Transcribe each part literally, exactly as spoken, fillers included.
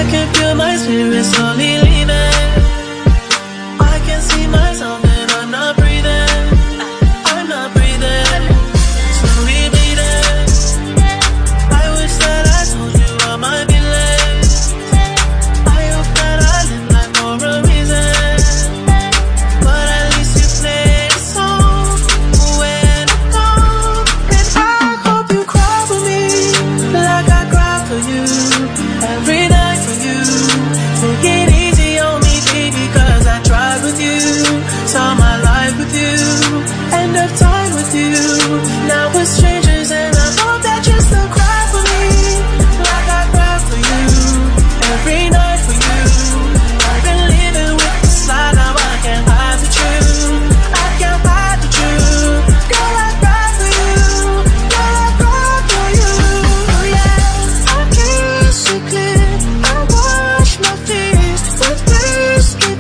can feel my spirit slowly leaving. I can see myself and I'm not breathing. I'm not breathing. Slowly bleeding. I wish that I told you all my feelings. I hope that I live life for a reason. But at least you play the song when I'm gone. And I hope you cry for me like I cry for you every night for you. Take it easy on me, baby, cause I tried with you. Saw my life with you, end of time with you. Now we're strangers and I hope that you still cry for me like I cry for you every night for you. I've been living with this lie, now I can't hide the truth. I can't hide the truth. Girl, I cry for you. Girl, I cry for you. Oh yeah, I kiss you clear. I wash my fears with whiskey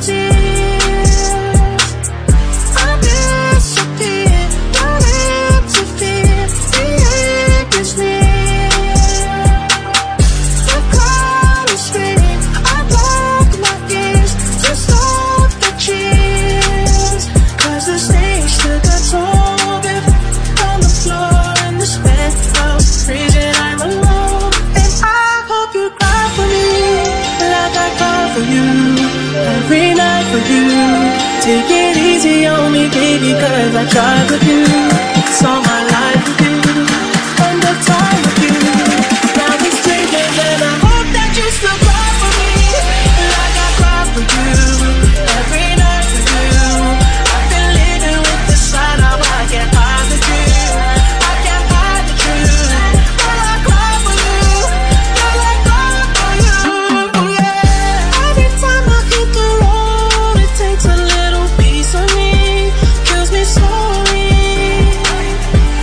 tears. I disappear, not empty fear. The ache is near. The crowd is screaming. I block my ears to stop the cheers. Cause the stage took a toll with on the floor in this penthouse. Freezing, I'm alone. And I hope you cry for me like I cry for you every night for you. Take it easy on me, baby, cause I tried with you. Saw my life with you, end of time with you. Now we're strangers and I hope that you still cry for me like I cry for you every night for you. I've been living with this lie, now I can't hide the truth. I can't hide the truth. Girl, I cry for you. Girl, I cry for you. Oh yeah. Every time I hit the road, it takes a little piece of me, kills me slowly.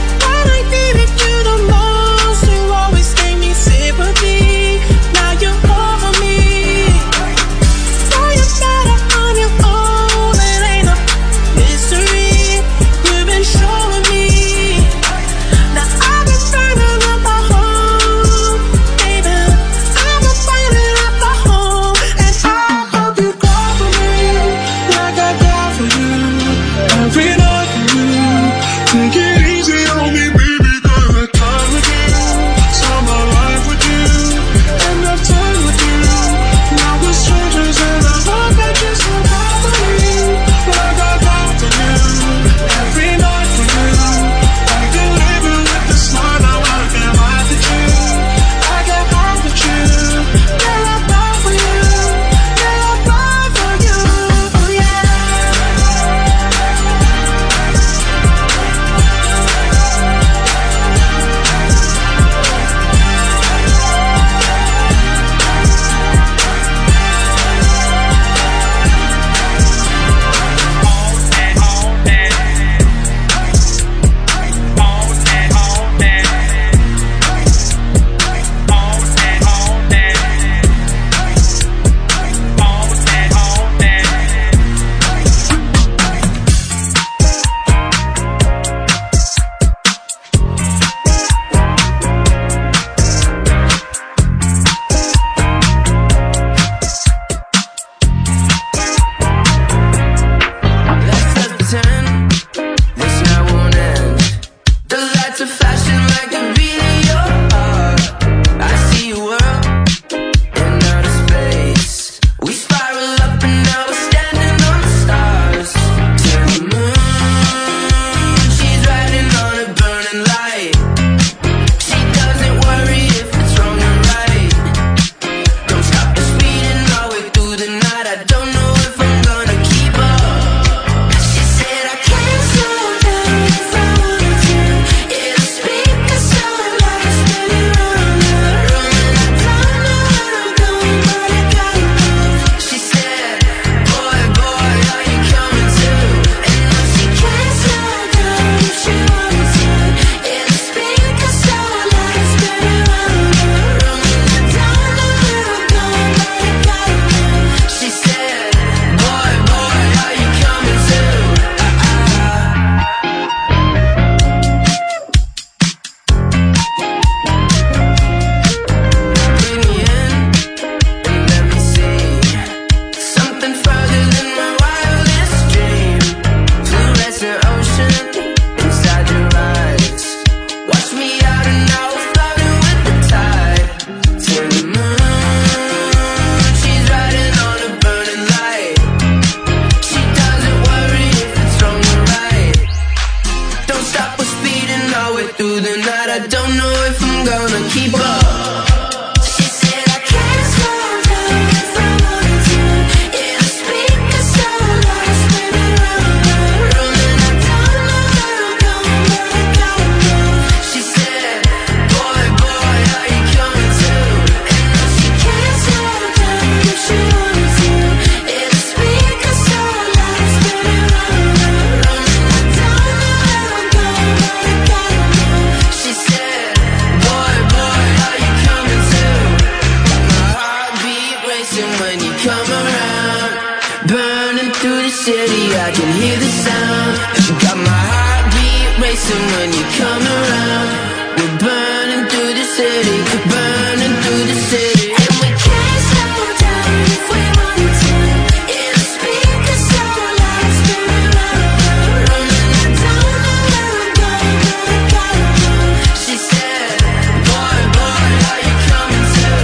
city, I can hear the sound. Got my heartbeat racing when you come around. We're burning through the city, burning through the city. And we can't slow down if we wanted to. Yeah, the speakers so loud, spinning round, round. And I don't know where I'm going, but I gotta go. She said, boy, boy, are you coming too?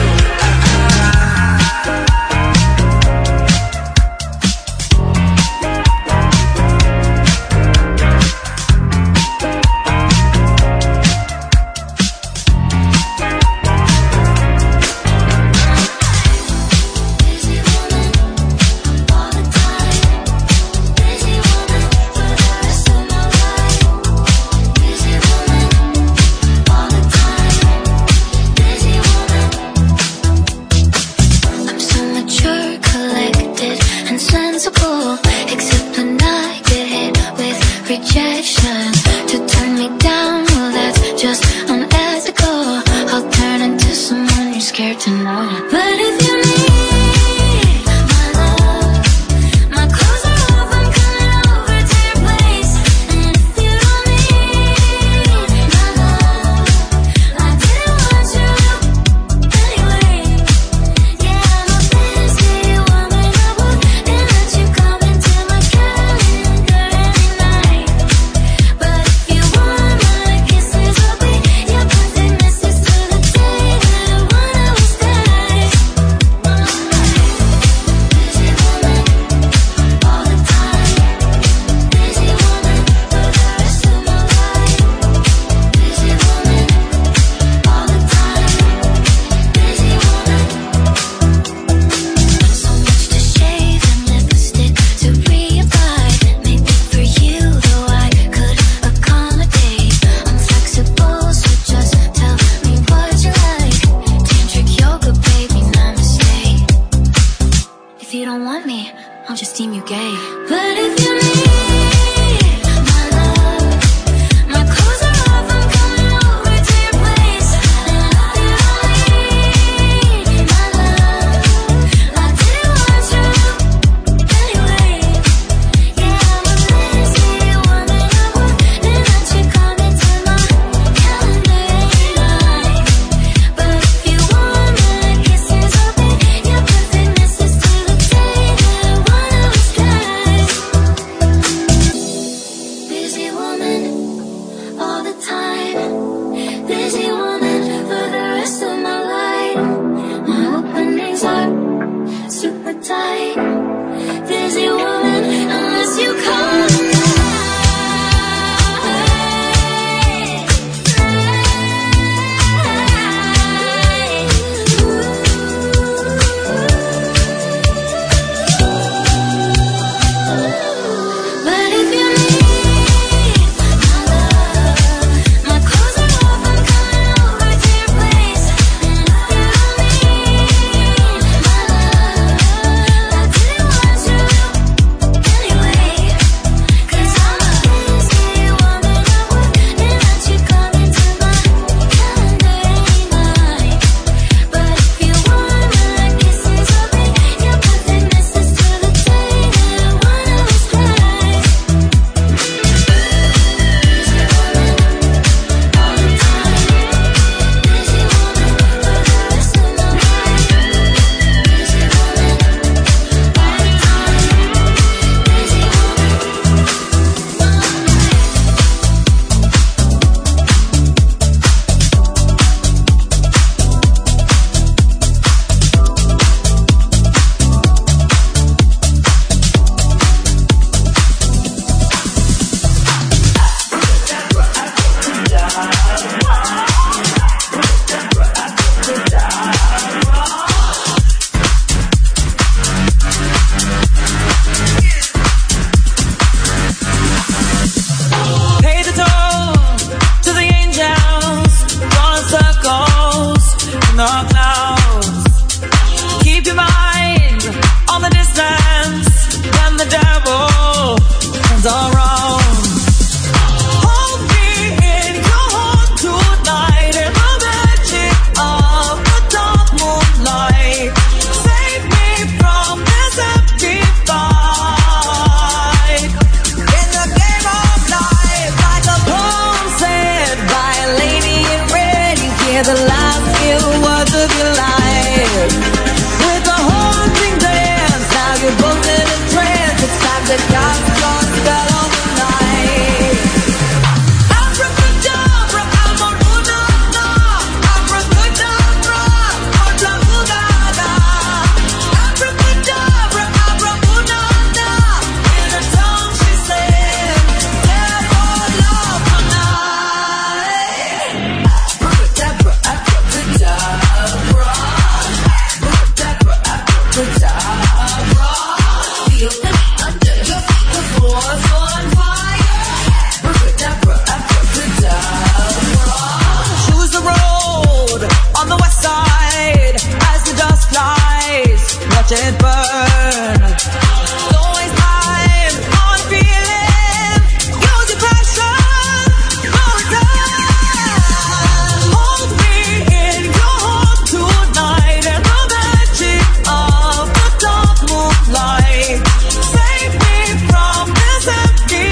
watch it burn. Don't waste time on feeling. Use your passion, no return. Hold me in your arms tonight, and the magic of the dark moonlight. Save me from this empty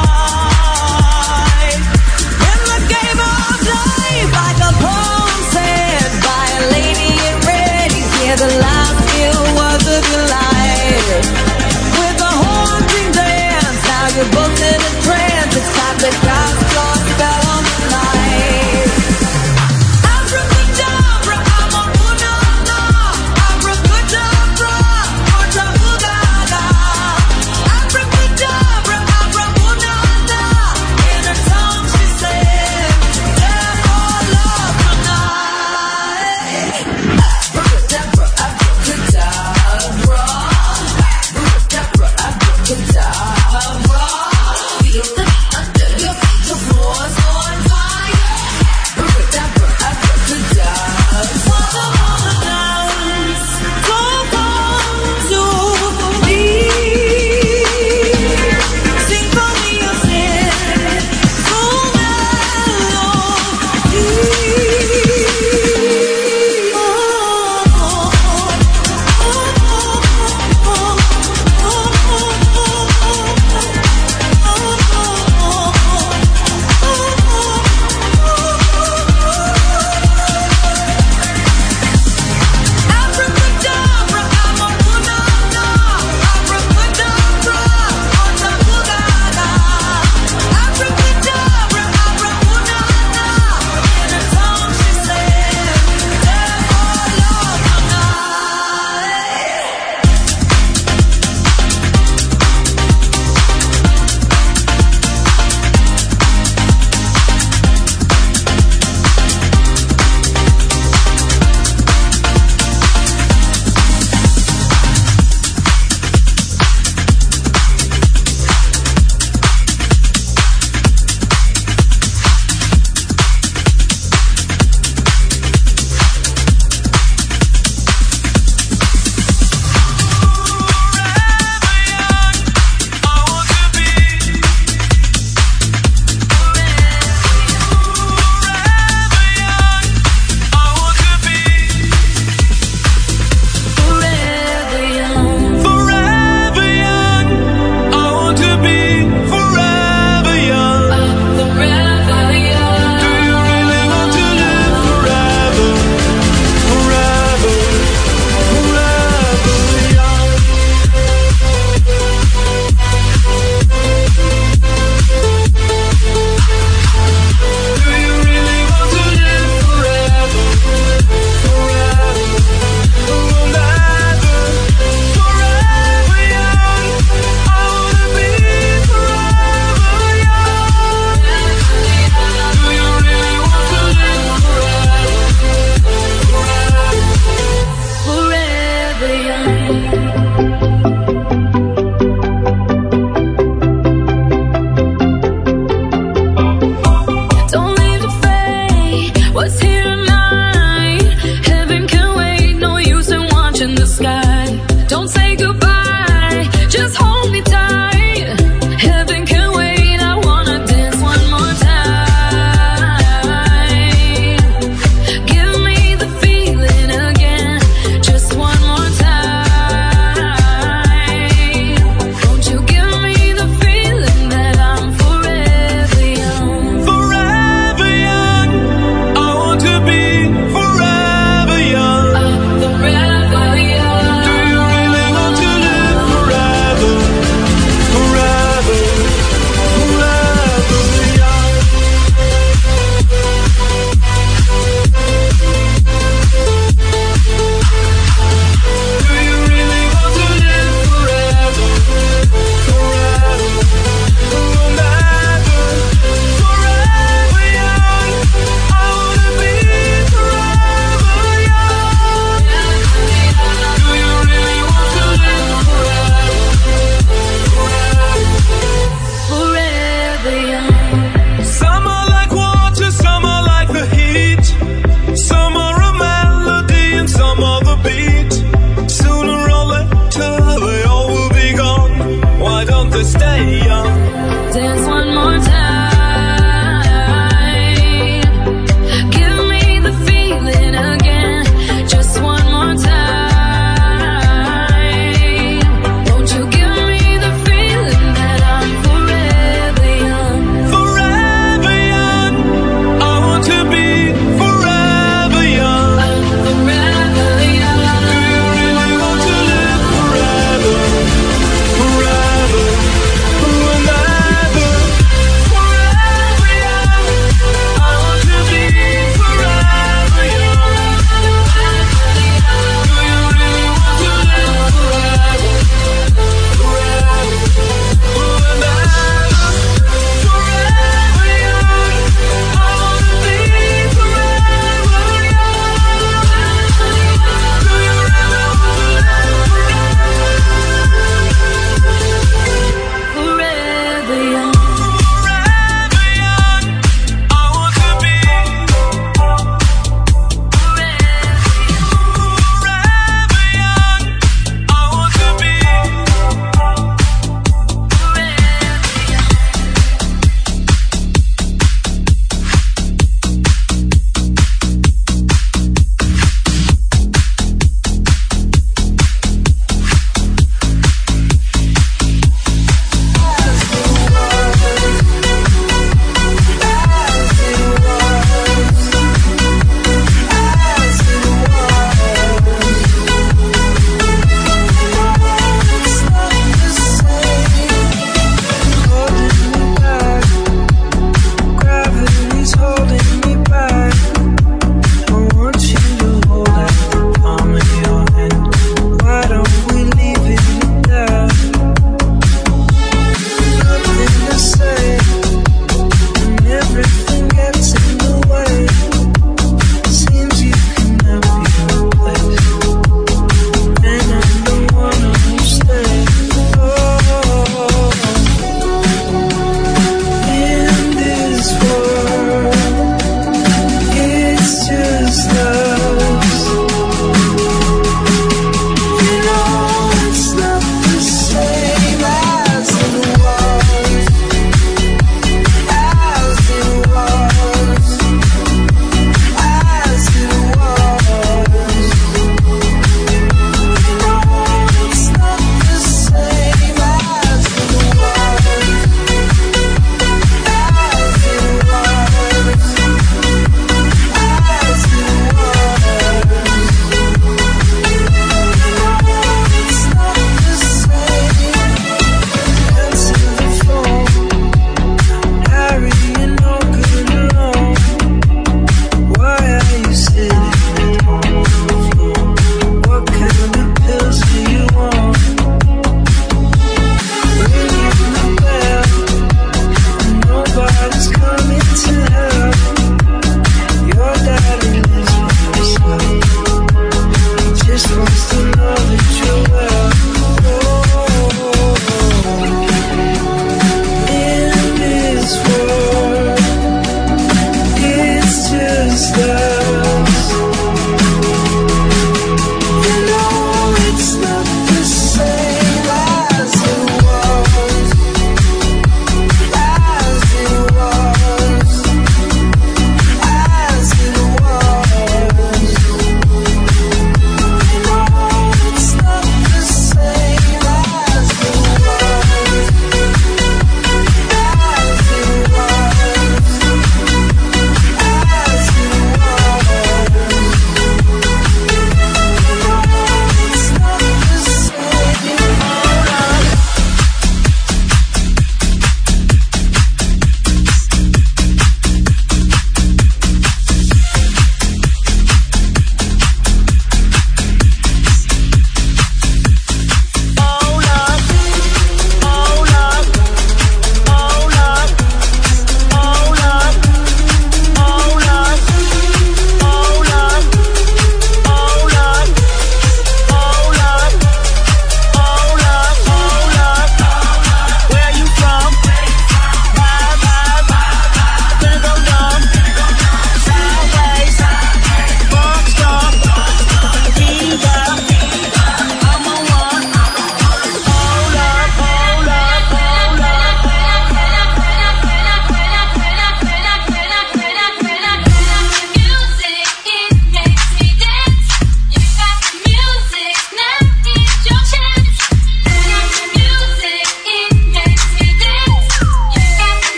fight. In the game of life, like a poem said by a lady in red, you hear the last few words of your life. With a haunting dance, now you're booked in a trance. It's time to cast your spell on the night. Abracadabra, I'm a punana. Abracadabra, Abracadabra. Abracadabra, Abracadabra. In her tongue she said, therefore love tonight. Abracadabra, Abracadabra. Abracadabra, Abracadabra. Feel the under your feet, the floor's on fire. Abracadabra, Abracadabra. Follow the dance, don't come to me. Sing for me your sin, full melody. Oh, Abracadabra, I'm a punana. Abracadabra, Abracadabra. Abracadabra, Abracadabra. In her tongue she said, therefore love tonight. Forever young. Forever young, I want to be forever young. Forever young. Do you really want to live forever? Forever, forever young. Do you really want to live forever? Forever, forever, forever young. I wanna be forever young. Do you really want to live forever? Forever young. Don't leave the fate. What's here tonight? Heaven can wait. No use in watching the sky. Don't say goodbye. Just hold me tight. Heaven can wait. I wanna dance one more time. Give me the feeling again. Just one more time. Won't you give me the feeling that I'm forever young? Forever young, I want to be forever young. Forever young. Do you really want to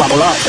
squabble up.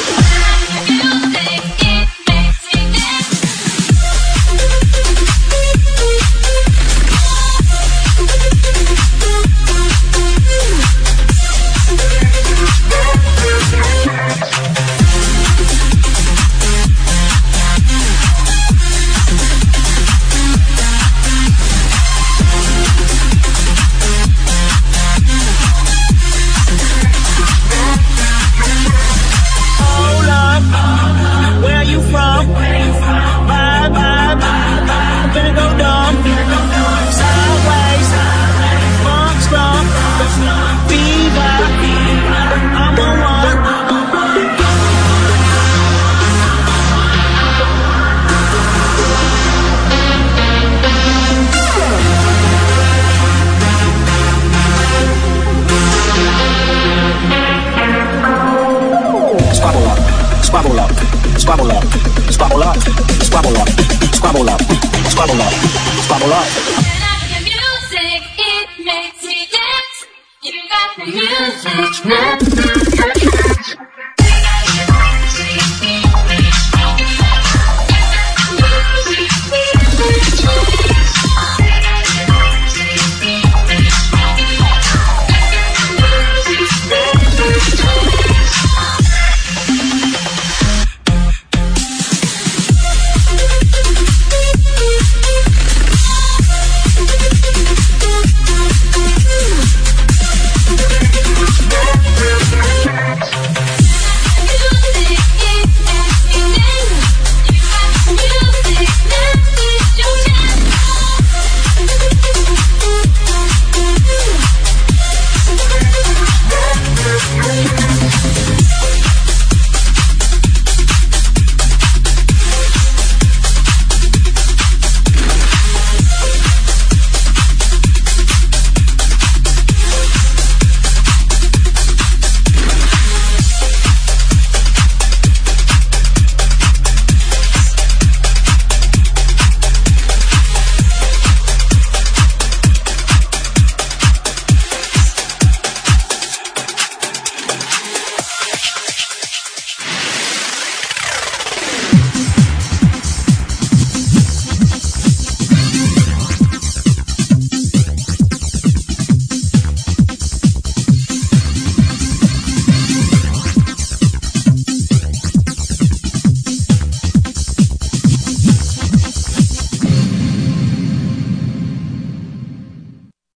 Squabble up, squabble up, squabble up, squabble up, squabble up, squabble up. Turn up the music, it makes me dance. You got the music.